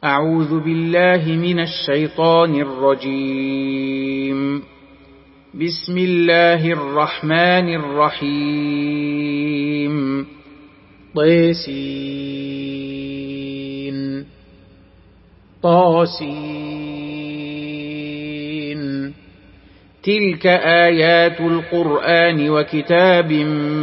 أعوذ بالله من الشيطان الرجيم. بسم الله الرحمن الرحيم. طاسين طاسين تلك آيات القرآن وكتاب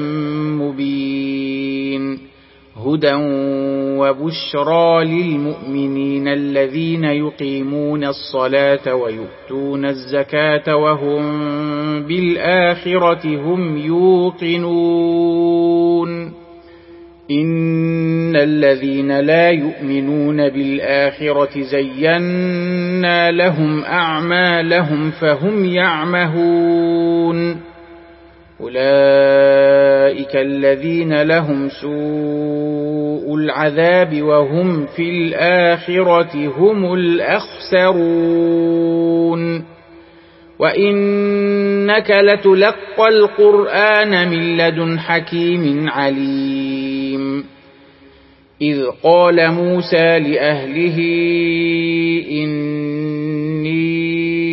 مبين هدى وبشرى للمؤمنين الذين يقيمون الصلاة ويؤتون الزكاة وهم بالآخرة هم يوقنون. إن الذين لا يؤمنون بالآخرة زينا لهم أعمالهم فهم يعمهون. أولئك الذين لهم سوء العذاب وهم في الآخرة هم الأخسرون. وإنك لتلقى القرآن من لدن حكيم عليم. إذ قال موسى لأهله إني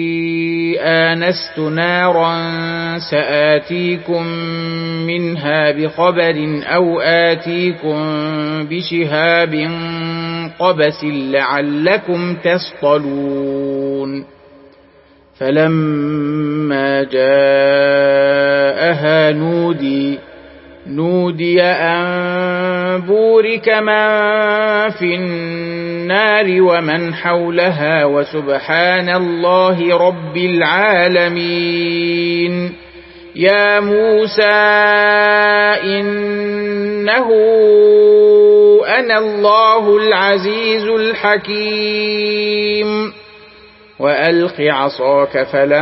آنست نارا سآتيكم منها بخبر أو آتيكم بشهاب قبس لعلكم تصطلون. فلما جاءها نودي أن بورك من في النار ومن حولها وسبحان الله رب العالمين. يا موسى إنه أنا الله العزيز الحكيم. وألق عصاك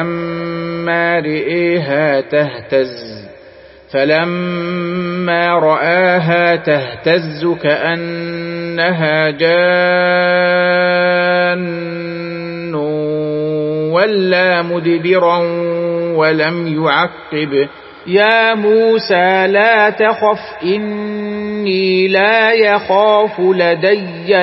فلما رآها تهتز كأنها جان ولا مدبرا ولم يعقب. يا موسى لا تخف إني لا يخاف لدي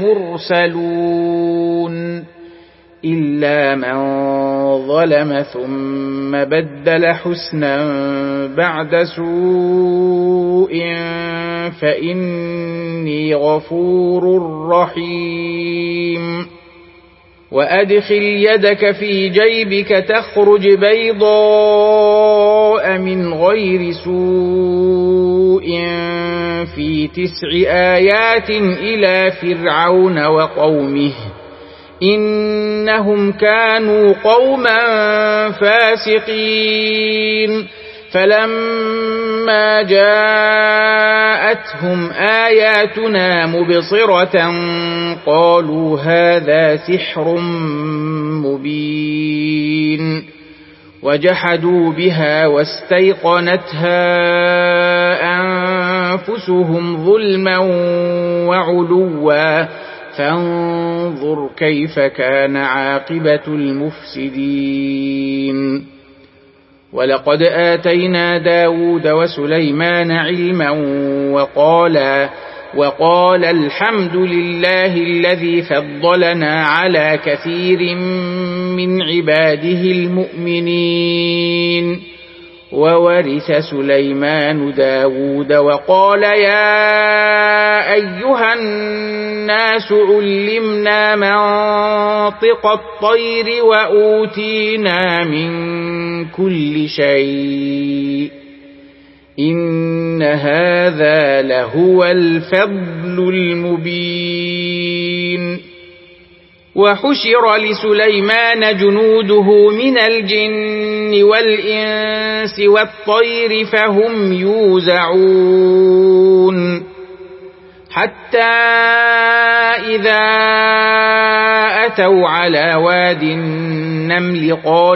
المرسلون. إلا من ظلم ثم بدل حسنا بعد سوء فإني غفور رحيم. وأدخل يدك في جيبك تخرج بيضاء من غير سوء في 9 آيات إلى فرعون وقومه إنهم كانوا قوما فاسقين. فلما جاءتهم آياتنا مبصرة قالوا هذا سحر مبين. وجحدوا بها واستيقنتها أنفسهم ظلما وعلوا فانظر كيف كان عاقبة المفسدين. ولقد آتينا داود وسليمان علما وقال الحمد لله الذي فضلنا على كثير من عباده المؤمنين. وورث سليمان داود وقال يا أيها الناس علمنا منطق الطير وأوتينا من كل شيء إن هذا لهو الفضل المبين. وحشر لسليمان جنوده من الجن والإنس والطير فهم يوزعون. حتى إذا أتوا على واد النمل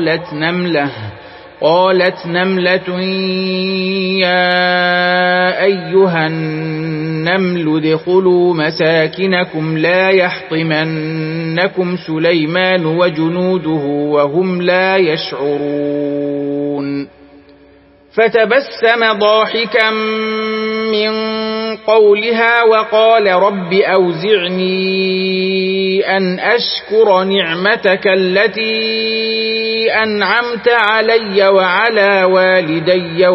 قالت نملة يا أيها النمل ادخلوا مساكنكم لا يحطمنكم سليمان وجنوده وهم لا يشعرون. فتبسم ضاحكا من قولها وقال رب أوزعني أن أشكر نعمتك التي أنعمت علي وعلى والدي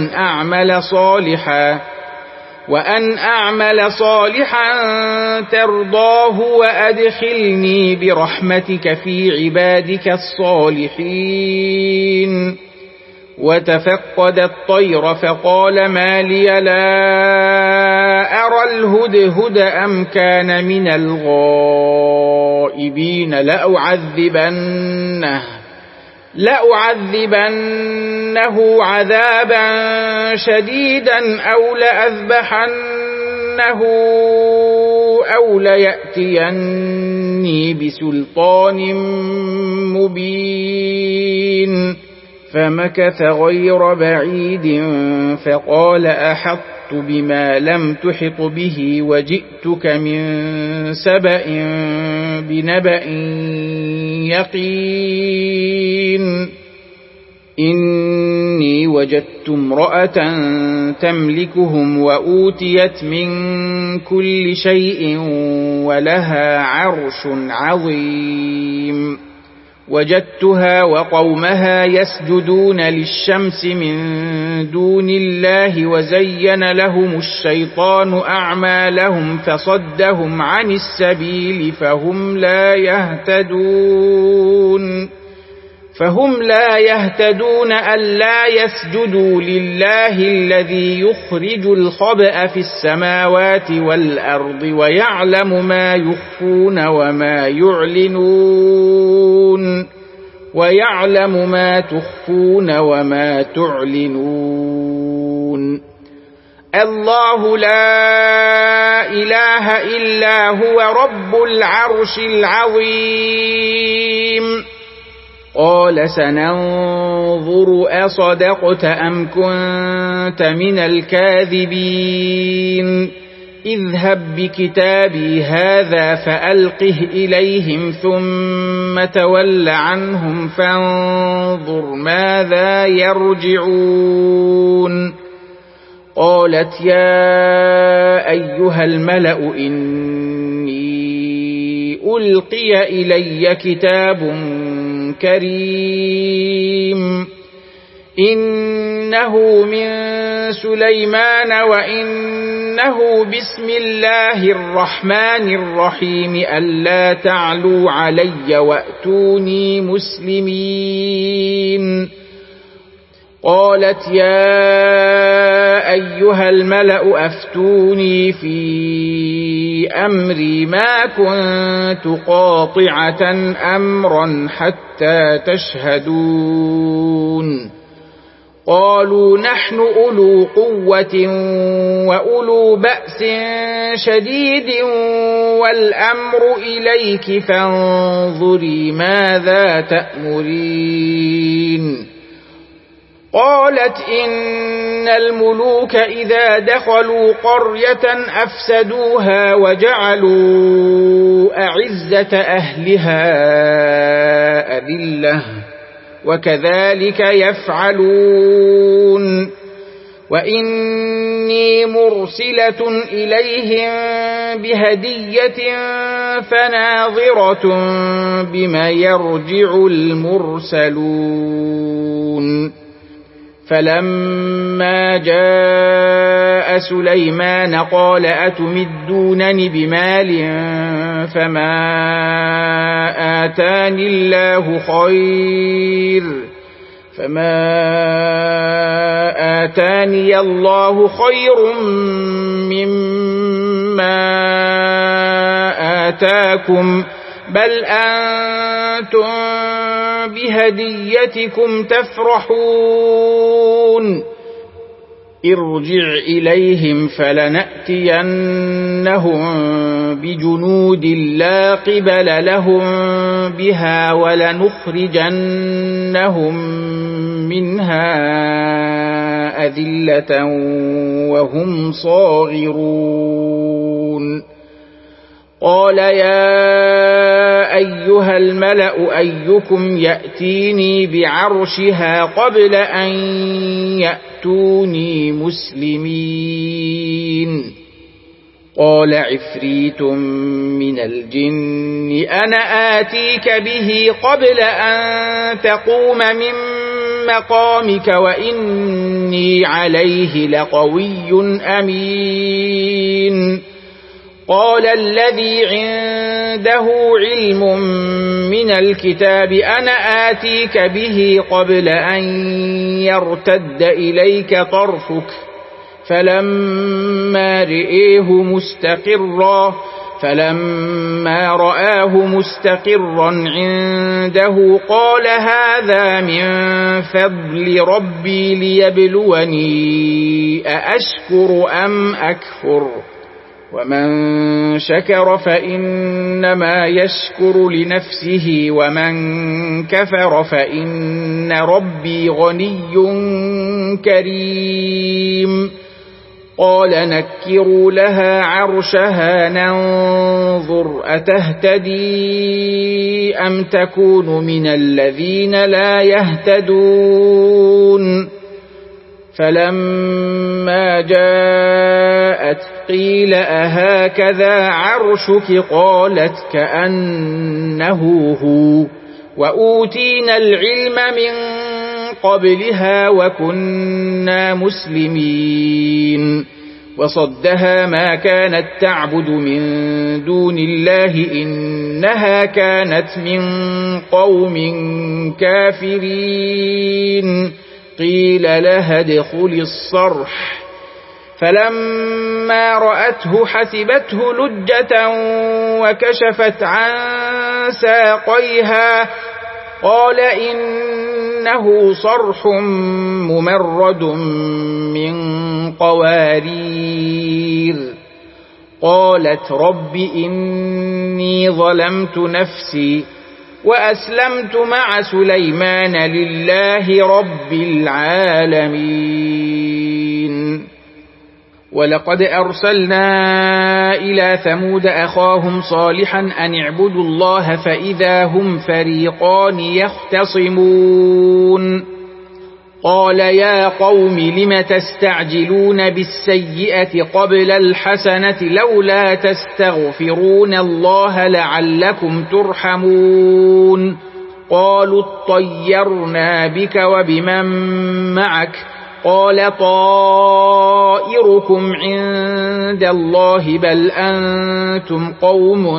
وأن أعمل صالحا ترضاه وأدخلني برحمتك في عبادك الصالحين. وتفقد الطير فقال ما لي لا أرى الهدهد أم كان من الغائبين لأعذبنه عذابا شديدا أو ليأتيني بسلطان مبين. فمكث غير بعيد فقال أحطت بما لم تحط به وجئتك من سبأ بنبأ يقين. إني وجدت امرأة تملكهم وأوتيت من كل شيء ولها عرش عظيم. وجدتها وقومها يسجدون للشمس من دون الله وزين لهم الشيطان أعمالهم فصدهم عن السبيل فهم لا يهتدون ألا يسجدوا لله الذي يخرج الخبأ في السماوات والأرض ويعلم ما يخفون وما يعلنون ويعلم ما تخفون وما تعلنون. الله لا إله إلا هو رب العرش العظيم. قال سننظر أصدقت أم كنت من الكاذبين. اذهب بكتابي هذا فألقه إليهم ثم تول عنهم فانظر ماذا يرجعون. قالت يا أيها الملأ إني ألقي إلي كتاب كريم إنه من سليمان وإنه بسم الله الرحمن الرحيم ألا تعلوا علي وأتوني مسلمين. قالت يا أيها الملأ أفتوني في أمري ما كنت قاطعة أمرا حتى تشهدون. قالوا نحن أولو قوة وأولو بأس شديد والأمر إليك فانظري ماذا تأمرين. قالت إن الملوك إذا دخلوا قرية أفسدوها وجعلوا أعزة أهلها أذلة وكذلك يفعلون. وإني مرسلة إليهم بهدية فناظرة بما يرجع المرسلون. فلما جاء سليمان قال أتمدونني بمال فما آتاني الله خير مما آتاكم بل أنتم بهديتكم تفرحون. ارجع إليهم فلنأتينهم بجنود لا قبل لهم بها ولنخرجنهم منها أذلة وهم صاغرون. قال يا أيها الملأ أيكم يأتيني بعرشها قبل أن يأتوني مسلمين. قال عفريت من الجن أنا آتيك به قبل أن تقوم من مقامك وإني عليه لقوي أمين. قال الذي عنده علم من الكتاب أنا آتيك به قبل أن يرتد إليك طرفك فلما رآه مستقرا عنده قال هذا من فضل ربي ليبلوني أأشكر أم أكفر ومن شكر فإنما يشكر لنفسه ومن كفر فإن ربي غني كريم. قال نكروا لها عرشها ننظر أتهتدي أم تكون من الذين لا يهتدون. فلما جاءت قيل أهكذا عرشك قالت كأنه هو وأوتينا العلم من قبلها وكنا مسلمين. وصدها ما كانت تعبد من دون الله إنها كانت من قوم كافرين. قيل لها ادخل الصرح فلما رأته حسبته لجة وكشفت عن ساقيها قال إنه صرح ممرد من قوارير. قالت رب إني ظلمت نفسي وأسلمت مع سليمان لله رب العالمين. ولقد أرسلنا إلى ثمود أخاهم صالحا أن اعبدوا الله فإذا هم فريقان يختصمون. قال يا قوم لم تستعجلون بالسيئة قبل الحسنة لولا تستغفرون الله لعلكم ترحمون. قالوا اطيرنا بك وبمن معك قال طائركم عند الله بل أنتم قوم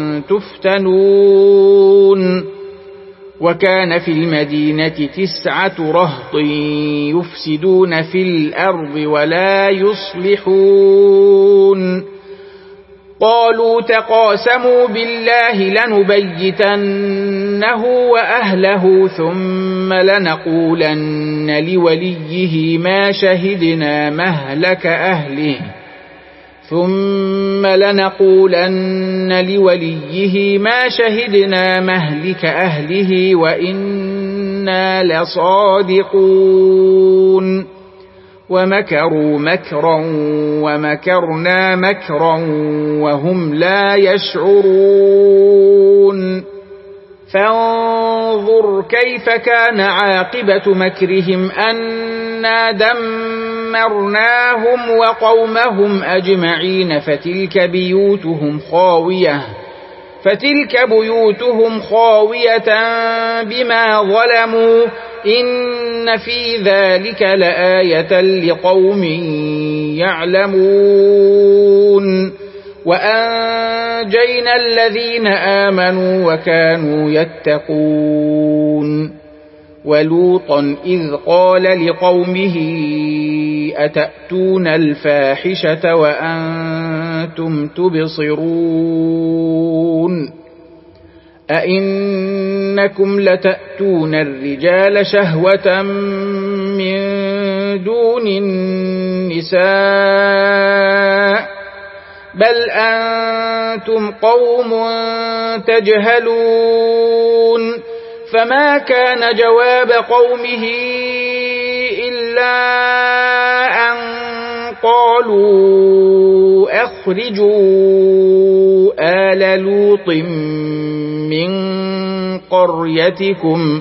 تفتنون. وكان في المدينة 9 رهط يفسدون في الأرض ولا يصلحون. قالوا تقاسموا بالله لنبيتنه وأهله ثم لنقولن لوليه ما شهدنا مهلك أهله وإنا لصادقون. ومكروا مكرا ومكرنا مكرا وهم لا يشعرون. فانظر كيف كان عاقبة مكرهم أنا دمرناهم وقومهم أجمعين فتلك بيوتهم خاوية بما ظلموا إن في ذلك لآية لقوم يعلمون. وأنجينا الذين آمنوا وكانوا يتقون. ولوطا إذ قال لقومه أتأتون الفاحشة وأنتم تبصرون أئنكم لتأتون الرجال شهوة من دون النساء بل أنتم قوم تجهلون. فما كان جواب قومه إلا أن قالوا أخرجوا آل لوط من قريتكم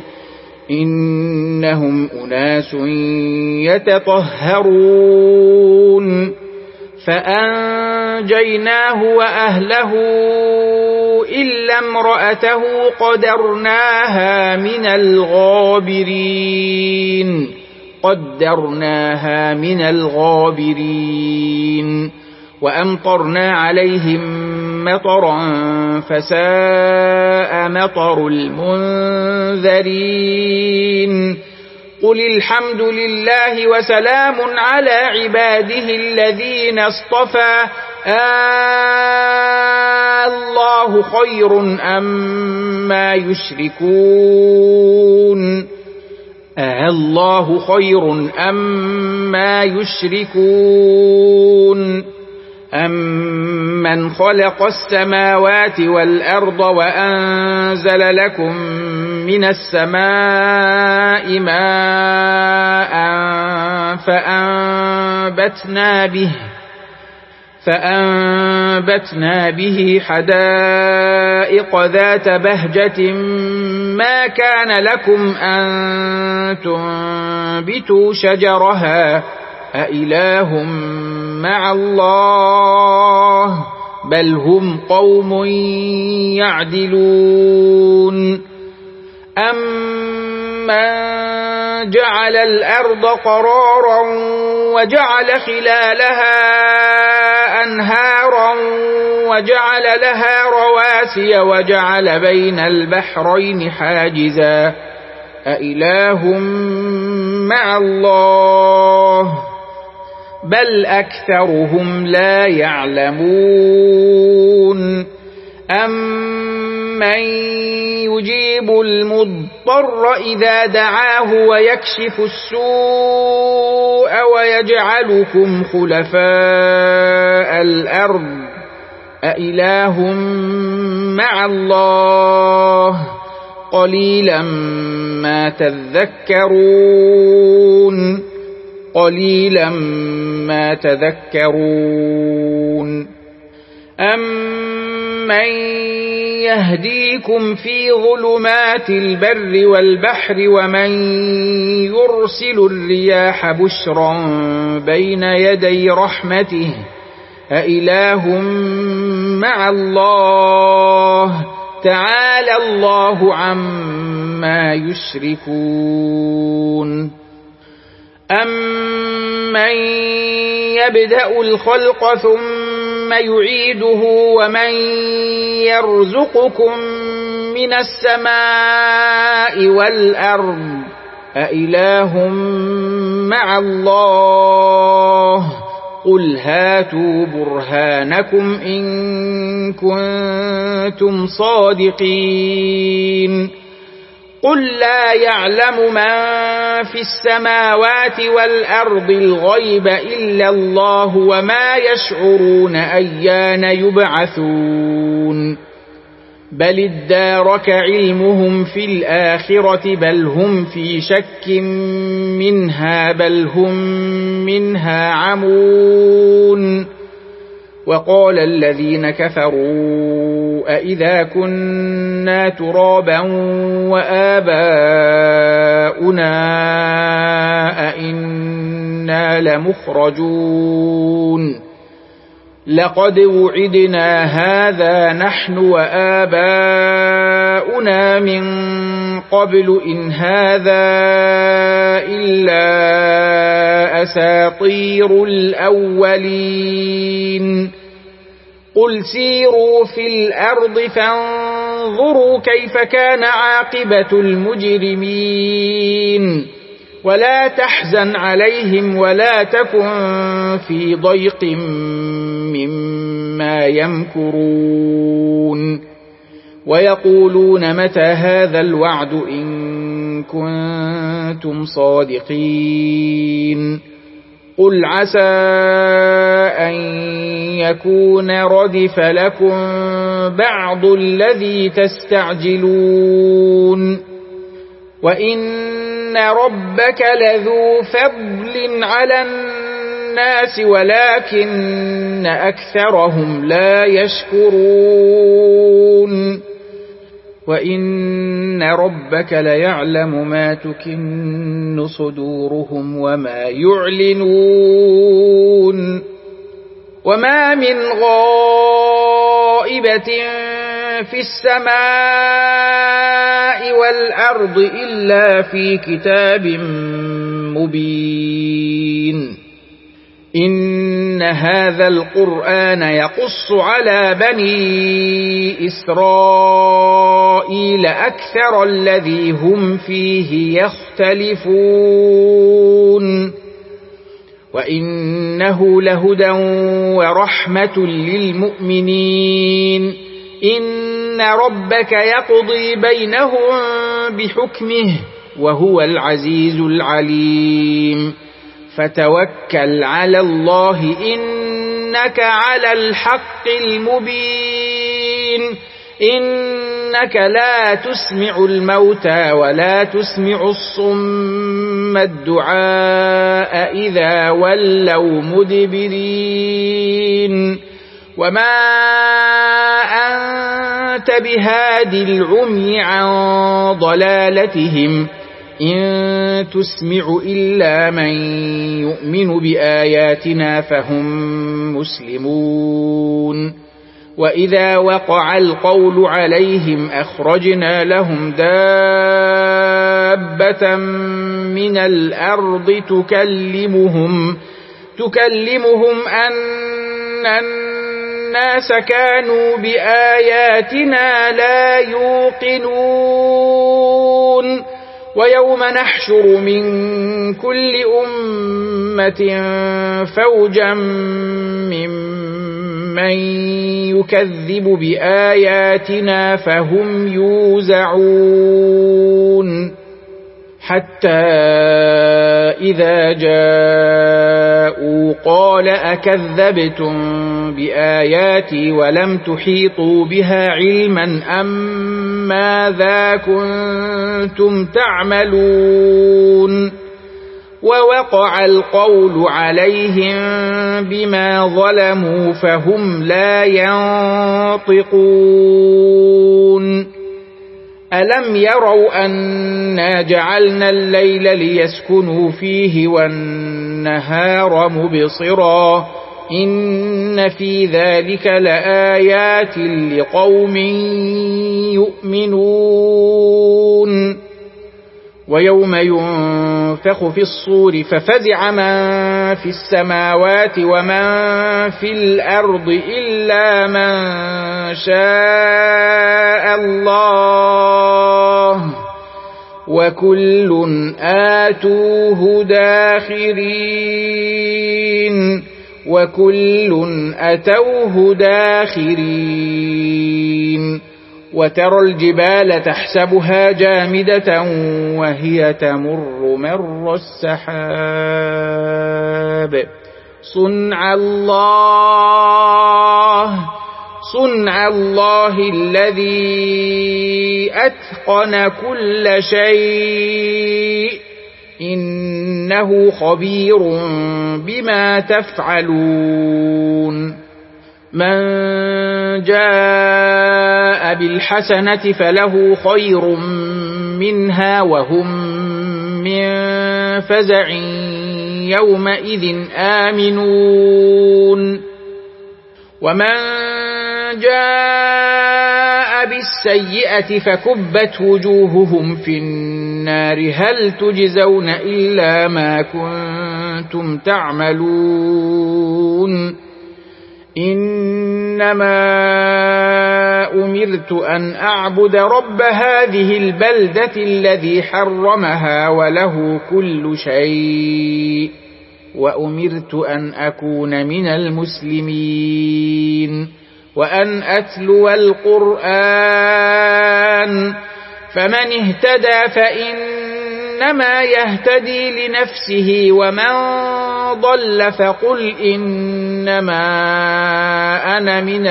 إنهم أناس يتطهرون. فأنجيناه وأهله إلا امرأته قدرناها من الغابرين وأمطرنا عليهم مطرا فساء مطر المنذرين قل الحمد لله وسلام على عباده الذين اصطفى الله خير أما يشركون أمن خلق السماوات والأرض وأنزل لكم من السماء ماء فأنبتنا به حدائق ذات بهجة ما كان لكم أن تنبتوا شجرها أإله مع الله بل هم قوم يعدلون أمن جعل الأرض قرارا وجعل خلالها أنهارا وجعل لها رواسي وجعل بين البحرين حاجزا أإله مع الله بل أكثرهم لا يعلمون أمن يجيب المضطر إذا دعاه ويكشف السوء ويجعلكم خلفاء الأرض أإله مع الله قليلا ما تذكرون أمن يهديكم في ظلمات البر والبحر ومن يرسل الرياح بشرا بين يدي رحمته أإله مع الله تعالى الله عما يشركون أمن يبدأ الخلق ثم يعيده ومن يرزقكم من السماء والأرض أإله مع الله قل هاتوا برهانكم إن كنتم صادقين قل لا يعلم من في السماوات والأرض الغيب إلا الله وما يشعرون أيان يبعثون بل ادارك علمهم في الآخرة بل هم في شك منها بل هم منها عمون وقال الذين كفروا أإذا كنا ترابا وآباؤنا أئنا لمخرجون لقد وعدنا هذا نحن وآباؤنا من قبل إن هذا إلا أساطير الأولين قل سيروا في الأرض فانظروا كيف كان عاقبة المجرمين ولا تحزن عليهم ولا تكن في ضيق مما يمكرون ويقولون متى هذا الوعد إن كنتم صادقين قل عسى أن يكون ردف لكم بعض الذي تستعجلون وإن ربك لذو فضل على الناس ولكن أكثرهم لا يشكرون وإن ربك ليعلم ما تكن صدورهم وما يعلنون وما من غائبة في السماء والأرض إلا في كتاب مبين إن هذا القرآن يقص على بني إسرائيل أكثر الذي هم فيه يختلفون وإنه لهدى ورحمة للمؤمنين إن ربك يقضي بينهم بحكمه وهو العزيز العليم فتوكل على الله إنك على الحق المبين إنك لا تسمع الموتى ولا تسمع الصم الدعاء إذا ولوا مدبرين وما أنت بهاد العمي عن ضلالتهم إن تسمع إلا من يؤمن بآياتنا فهم مسلمون وإذا وقع القول عليهم أخرجنا لهم دابة من الأرض تكلمهم أن الناس كانوا بآياتنا لا يوقنون ويوم نحشر من كل أمة فوجا ممن يكذب بآياتنا فهم يوزعون حتى إذا جاءوا قال أكذبتم بآياتي ولم تحيطوا بها علما أم ماذا كنتم تعملون ووقع القول عليهم بما ظلموا فهم لا ينطقون ألم يروا أنا جعلنا الليل ليسكنوا فيه والنهار مبصرا إن في ذلك لآيات لقوم يؤمنون ويوم ينفخ في الصور ففزع من في السماوات ومن في الأرض إلا من شاء الله وكل آتوه داخرين وكل أتوه داخرين وترى الجبال تحسبها جامدة وهي تمر مر السحاب صنع الله الذي أتقن كل شيء إنه خبير بما تفعلون من جاء بالحسنة فله خير منها وهم من فزع يومئذ آمنون ومن جاء بالسيئة فكبت وجوههم في النار هل تجزون إلا ما كنتم تعملون إنما أمرت أن أعبد رب هذه البلدة الذي حرمها وله كل شيء وأمرت أن أكون من المسلمين وأن أتلو القرآن فمن اهتدى فإنما يهتدي لنفسه ومن ضل فقل إنما أنا من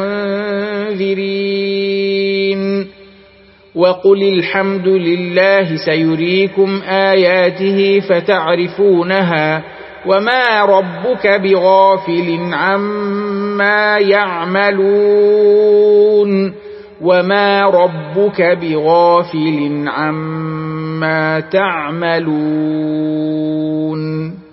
المنذرين وقل الحمد لله سيريكم آياته فتعرفونها وما ربك بغافل عما يعملون وما ربك بغافل عما تعملون